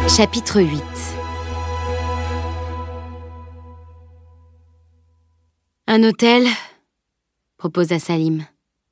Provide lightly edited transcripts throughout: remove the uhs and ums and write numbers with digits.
Chapitre 8. Un hôtel, proposa Salim.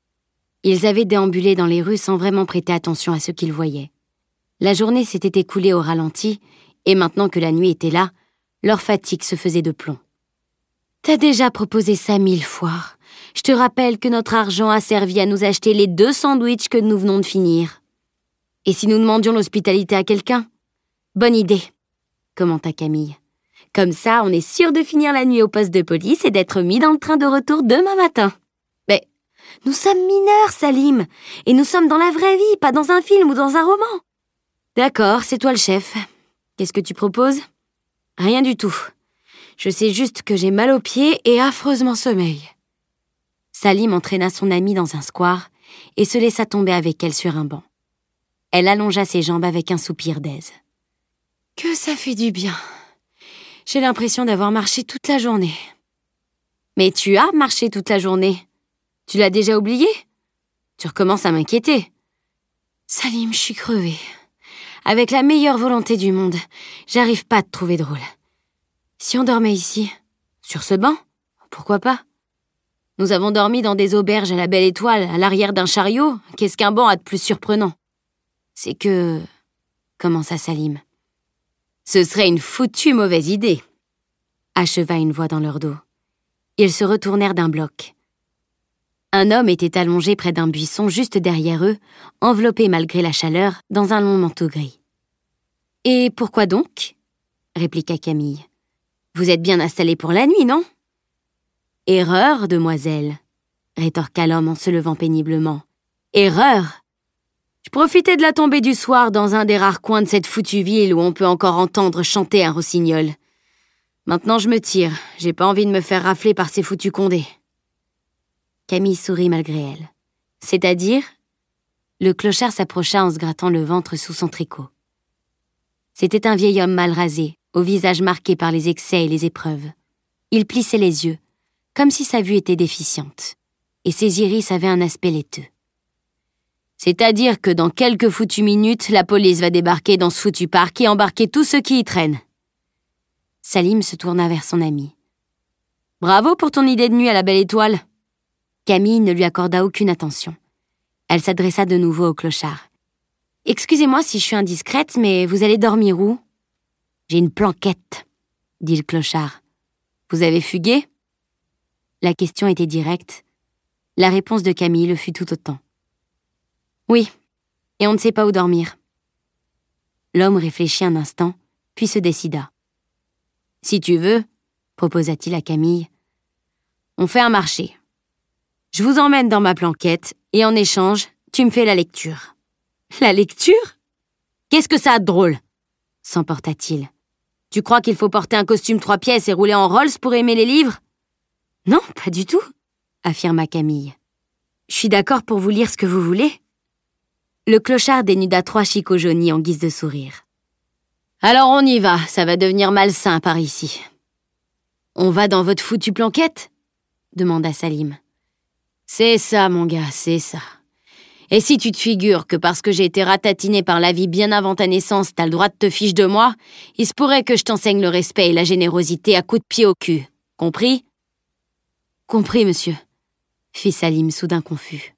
Ils avaient déambulé dans les rues sans vraiment prêter attention à ce qu'ils voyaient. La journée s'était écoulée au ralenti, et maintenant que la nuit était là, leur fatigue se faisait de plomb. « T'as déjà proposé ça 1000 fois. Je te rappelle que notre argent a servi à nous acheter les 2 sandwichs que nous venons de finir. Et si nous demandions l'hospitalité à quelqu'un ? Bonne idée, commenta Camille. Comme ça, on est sûr de finir la nuit au poste de police et d'être mis dans le train de retour demain matin. Mais nous sommes mineurs, Salim, et nous sommes dans la vraie vie, pas dans un film ou dans un roman. D'accord, c'est toi le chef. Qu'est-ce que tu proposes ? Rien du tout. Je sais juste que j'ai mal aux pieds et affreusement sommeil. Salim entraîna son amie dans un square et se laissa tomber avec elle sur un banc. Elle allongea ses jambes avec un soupir d'aise. Que ça fait du bien. J'ai l'impression d'avoir marché toute la journée. Mais tu as marché toute la journée. Tu l'as déjà oublié ? Tu recommences à m'inquiéter. Salim, je suis crevée. Avec la meilleure volonté du monde, j'arrive pas à te trouver drôle. Si on dormait ici, sur ce banc, pourquoi pas ? Nous avons dormi dans des auberges à la Belle Étoile, à l'arrière d'un chariot. Qu'est-ce qu'un banc a de plus surprenant ? C'est que... commença Salim. Ce serait une foutue mauvaise idée, acheva une voix dans leur dos. Ils se retournèrent d'un bloc. Un homme était allongé près d'un buisson juste derrière eux, enveloppé malgré la chaleur dans un long manteau gris. « Et pourquoi donc ?» répliqua Camille. « Vous êtes bien installés pour la nuit, non ?»« Erreur, demoiselle, » rétorqua l'homme en se levant péniblement. « Erreur ! Je profitais de la tombée du soir dans un des rares coins de cette foutue ville où on peut encore entendre chanter un rossignol. Maintenant je me tire, j'ai pas envie de me faire rafler par ces foutus condés. » Camille sourit malgré elle. « C'est-à-dire ?» Le clochard s'approcha en se grattant le ventre sous son tricot. C'était un vieil homme mal rasé, au visage marqué par les excès et les épreuves. Il plissait les yeux, comme si sa vue était déficiente, et ses iris avaient un aspect laiteux. C'est-à-dire que dans quelques foutues minutes, la police va débarquer dans ce foutu parc et embarquer tous ceux qui y traînent. Salim se tourna vers son ami. « Bravo pour ton idée de nuit à la Belle Étoile !» Camille ne lui accorda aucune attention. Elle s'adressa de nouveau au clochard. « Excusez-moi si je suis indiscrète, mais vous allez dormir où ?»« J'ai une planquette, » dit le clochard. « Vous avez fugué ?» La question était directe. La réponse de Camille le fut tout autant. « Oui, et on ne sait pas où dormir. » L'homme réfléchit un instant, puis se décida. « Si tu veux, » proposa-t-il à Camille, « on fait un marché. Je vous emmène dans ma planquette, et en échange, tu me fais la lecture. »« La lecture ? Qu'est-ce que ça a de drôle ?» s'emporta-t-il. « Tu crois qu'il faut porter un costume 3 pièces et rouler en Rolls pour aimer les livres ? » ?»« Non, pas du tout, » affirma Camille. « Je suis d'accord pour vous lire ce que vous voulez. » Le clochard dénuda 3 chicots jaunis en guise de sourire. « Alors on y va, ça va devenir malsain par ici. »« On va dans votre foutue planquette ?» demanda Salim. « C'est ça, mon gars, c'est ça. Et si tu te figures que parce que j'ai été ratatiné par la vie bien avant ta naissance, t'as le droit de te fiche de moi, il se pourrait que je t'enseigne le respect et la générosité à coups de pied au cul. Compris ? » « Compris, monsieur, » fit Salim soudain confus.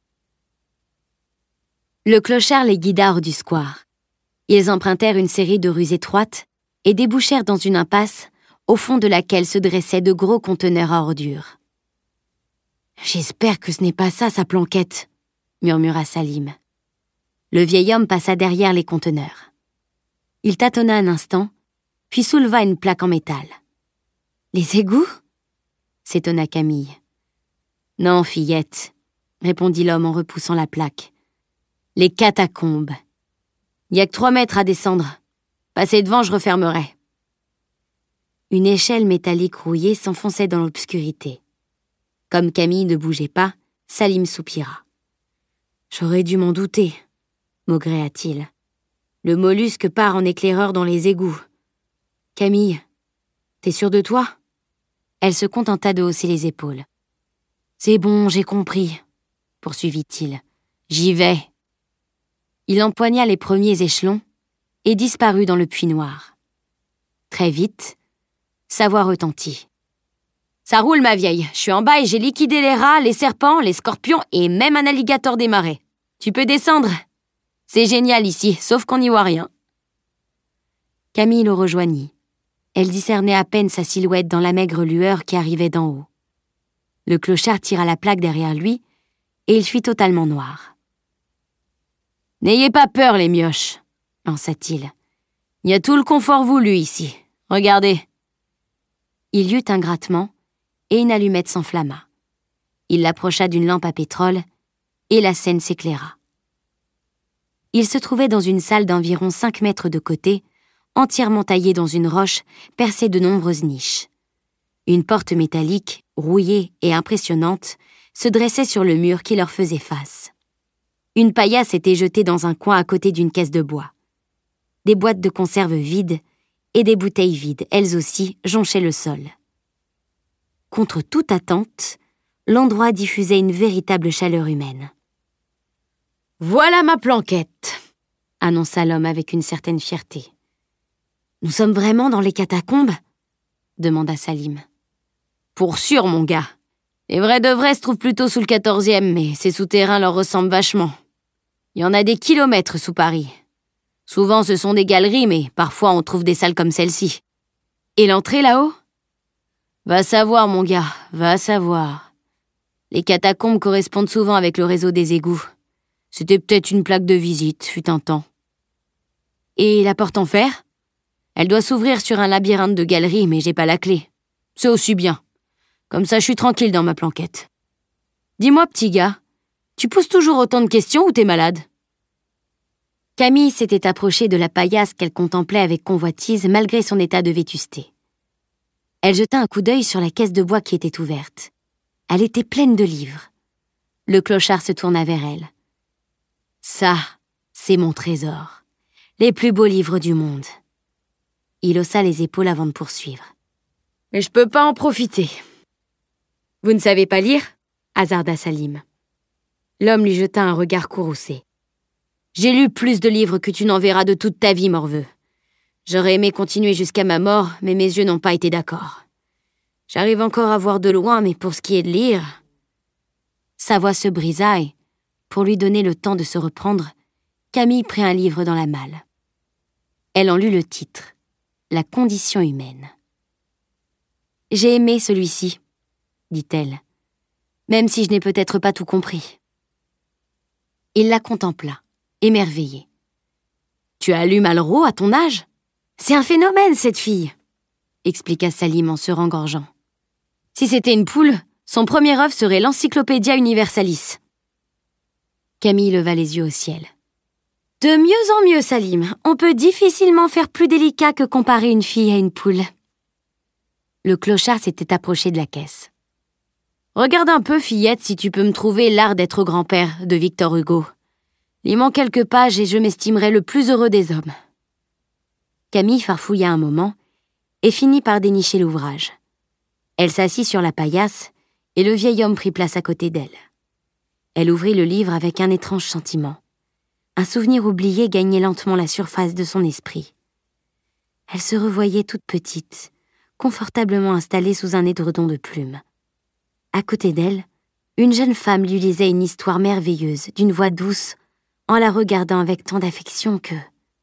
Le clochard les guida hors du square. Ils empruntèrent une série de rues étroites et débouchèrent dans une impasse au fond de laquelle se dressaient de gros conteneurs à ordures. « J'espère que ce n'est pas ça, sa planquette, » murmura Salim. Le vieil homme passa derrière les conteneurs. Il tâtonna un instant, puis souleva une plaque en métal. « Les égouts ?» s'étonna Camille. « Non, fillette, » répondit l'homme en repoussant la plaque. « Les catacombes. Il y a que 3 mètres à descendre. Passez devant, je refermerai. » Une échelle métallique rouillée s'enfonçait dans l'obscurité. Comme Camille ne bougeait pas, Salim soupira. « J'aurais dû m'en douter, » maugréa-t-il. « Le mollusque part en éclaireur dans les égouts. Camille, t'es sûre de toi ?» Elle se contenta de hausser les épaules. « C'est bon, j'ai compris, » poursuivit-il. « J'y vais. » Il empoigna les premiers échelons et disparut dans le puits noir. Très vite, sa voix retentit. « Ça roule, ma vieille. Je suis en bas et j'ai liquidé les rats, les serpents, les scorpions et même un alligator des marais. Tu peux descendre. C'est génial ici, sauf qu'on n'y voit rien. » Camille le rejoignit. Elle discernait à peine sa silhouette dans la maigre lueur qui arrivait d'en haut. Le clochard tira la plaque derrière lui et il fit totalement noir. « N'ayez pas peur, les mioches, » lança-t-il. « Il y a tout le confort voulu ici. Regardez. » Il y eut un grattement et une allumette s'enflamma. Il l'approcha d'une lampe à pétrole et la scène s'éclaira. Il se trouvait dans une salle d'environ 5 mètres de côté, entièrement taillée dans une roche percée de nombreuses niches. Une porte métallique, rouillée et impressionnante, se dressait sur le mur qui leur faisait face. Une paillasse était jetée dans un coin à côté d'une caisse de bois. Des boîtes de conserve vides et des bouteilles vides, elles aussi, jonchaient le sol. Contre toute attente, l'endroit diffusait une véritable chaleur humaine. « Voilà ma planquette !» annonça l'homme avec une certaine fierté. « Nous sommes vraiment dans les catacombes ?» demanda Salim. « Pour sûr, mon gars. Les vrais de vrais se trouvent plutôt sous le 14e, mais ces souterrains leur ressemblent vachement. Il y en a des kilomètres sous Paris. Souvent, ce sont des galeries, mais parfois on trouve des salles comme celle-ci. Et l'entrée là-haut ? Va savoir, mon gars, va savoir. Les catacombes correspondent souvent avec le réseau des égouts. C'était peut-être une plaque de visite, fut un temps. Et la porte en fer ? Elle doit s'ouvrir sur un labyrinthe de galeries, mais j'ai pas la clé. C'est aussi bien. Comme ça, je suis tranquille dans ma planquette. Dis-moi, petit gars, tu poses toujours autant de questions ou t'es malade ? Camille s'était approchée de la paillasse qu'elle contemplait avec convoitise malgré son état de vétusté. Elle jeta un coup d'œil sur la caisse de bois qui était ouverte. Elle était pleine de livres. Le clochard se tourna vers elle. « Ça, c'est mon trésor. Les plus beaux livres du monde. » Il haussa les épaules avant de poursuivre. « Mais je peux pas en profiter. »« Vous ne savez pas lire ?» hasarda Salim. L'homme lui jeta un regard courroucé. « J'ai lu plus de livres que tu n'en verras de toute ta vie, morveux. J'aurais aimé continuer jusqu'à ma mort, mais mes yeux n'ont pas été d'accord. J'arrive encore à voir de loin, mais pour ce qui est de lire... » Sa voix se brisa et, pour lui donner le temps de se reprendre, Camille prit un livre dans la malle. Elle en lut le titre, « La condition humaine ». « J'ai aimé celui-ci, » dit-elle, « même si je n'ai peut-être pas tout compris. » Il la contempla, émerveillé. « Tu as lu Malraux à ton âge ? C'est un phénomène, cette fille !» expliqua Salim en se rengorgeant. « Si c'était une poule, son premier œuvre serait l'Encyclopædia Universalis. » Camille leva les yeux au ciel. « De mieux en mieux, Salim. On peut difficilement faire plus délicat que comparer une fille à une poule. » Le clochard s'était approché de la caisse. « Regarde un peu, fillette, si tu peux me trouver L'art d'être grand-père de Victor Hugo. Il manque quelques pages et je m'estimerai le plus heureux des hommes. » Camille farfouilla un moment et finit par dénicher l'ouvrage. Elle s'assit sur la paillasse et le vieil homme prit place à côté d'elle. Elle ouvrit le livre avec un étrange sentiment. Un souvenir oublié gagnait lentement la surface de son esprit. Elle se revoyait toute petite, confortablement installée sous un édredon de plumes. À côté d'elle, une jeune femme lui lisait une histoire merveilleuse, d'une voix douce, en la regardant avec tant d'affection que...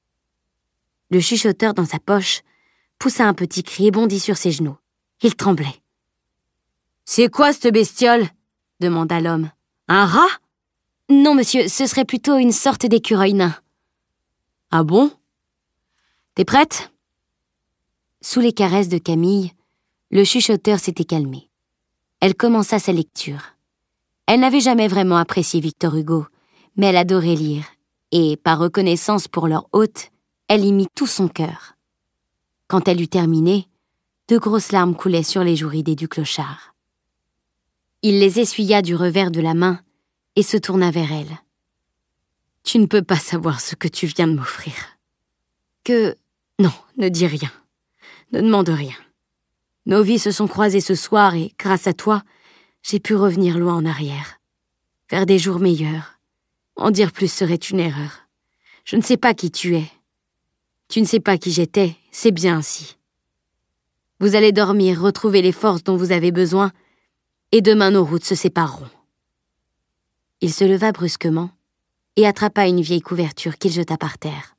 Le chuchoteur dans sa poche poussa un petit cri et bondit sur ses genoux. Il tremblait. « C'est quoi cette bestiole ?» demanda l'homme. « Un rat ?»« Non, monsieur, ce serait plutôt une sorte d'écureuil nain. »« Ah bon ? T'es prête ?» Sous les caresses de Camille, le chuchoteur s'était calmé. Elle commença sa lecture. Elle n'avait jamais vraiment apprécié Victor Hugo, mais elle adorait lire, et, par reconnaissance pour leur hôte, elle y mit tout son cœur. Quand elle eut terminé, de grosses larmes coulaient sur les joues ridées du clochard. Il les essuya du revers de la main et se tourna vers elle. « Tu ne peux pas savoir ce que tu viens de m'offrir. »« Que... Non, ne dis rien. Ne demande rien. Nos vies se sont croisées ce soir et, grâce à toi, j'ai pu revenir loin en arrière. Faire des jours meilleurs. En dire plus serait une erreur. Je ne sais pas qui tu es. Tu ne sais pas qui j'étais, c'est bien ainsi. Vous allez dormir, retrouver les forces dont vous avez besoin, et demain nos routes se sépareront. » Il se leva brusquement et attrapa une vieille couverture qu'il jeta par terre.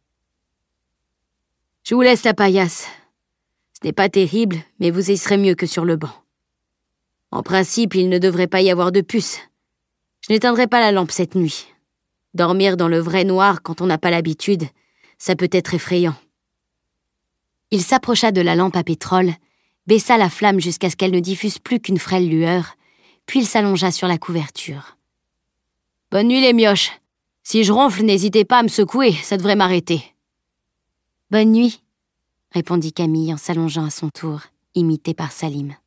« Je vous laisse la paillasse. Ce n'est pas terrible, mais vous y serez mieux que sur le banc. En principe, il ne devrait pas y avoir de puce. Je n'éteindrai pas la lampe cette nuit. Dormir dans le vrai noir quand on n'a pas l'habitude, ça peut être effrayant. » Il s'approcha de la lampe à pétrole, baissa la flamme jusqu'à ce qu'elle ne diffuse plus qu'une frêle lueur, puis il s'allongea sur la couverture. « Bonne nuit les mioches. Si je ronfle, n'hésitez pas à me secouer, ça devrait m'arrêter. »« Bonne nuit, » répondit Camille en s'allongeant à son tour, imitée par Salim.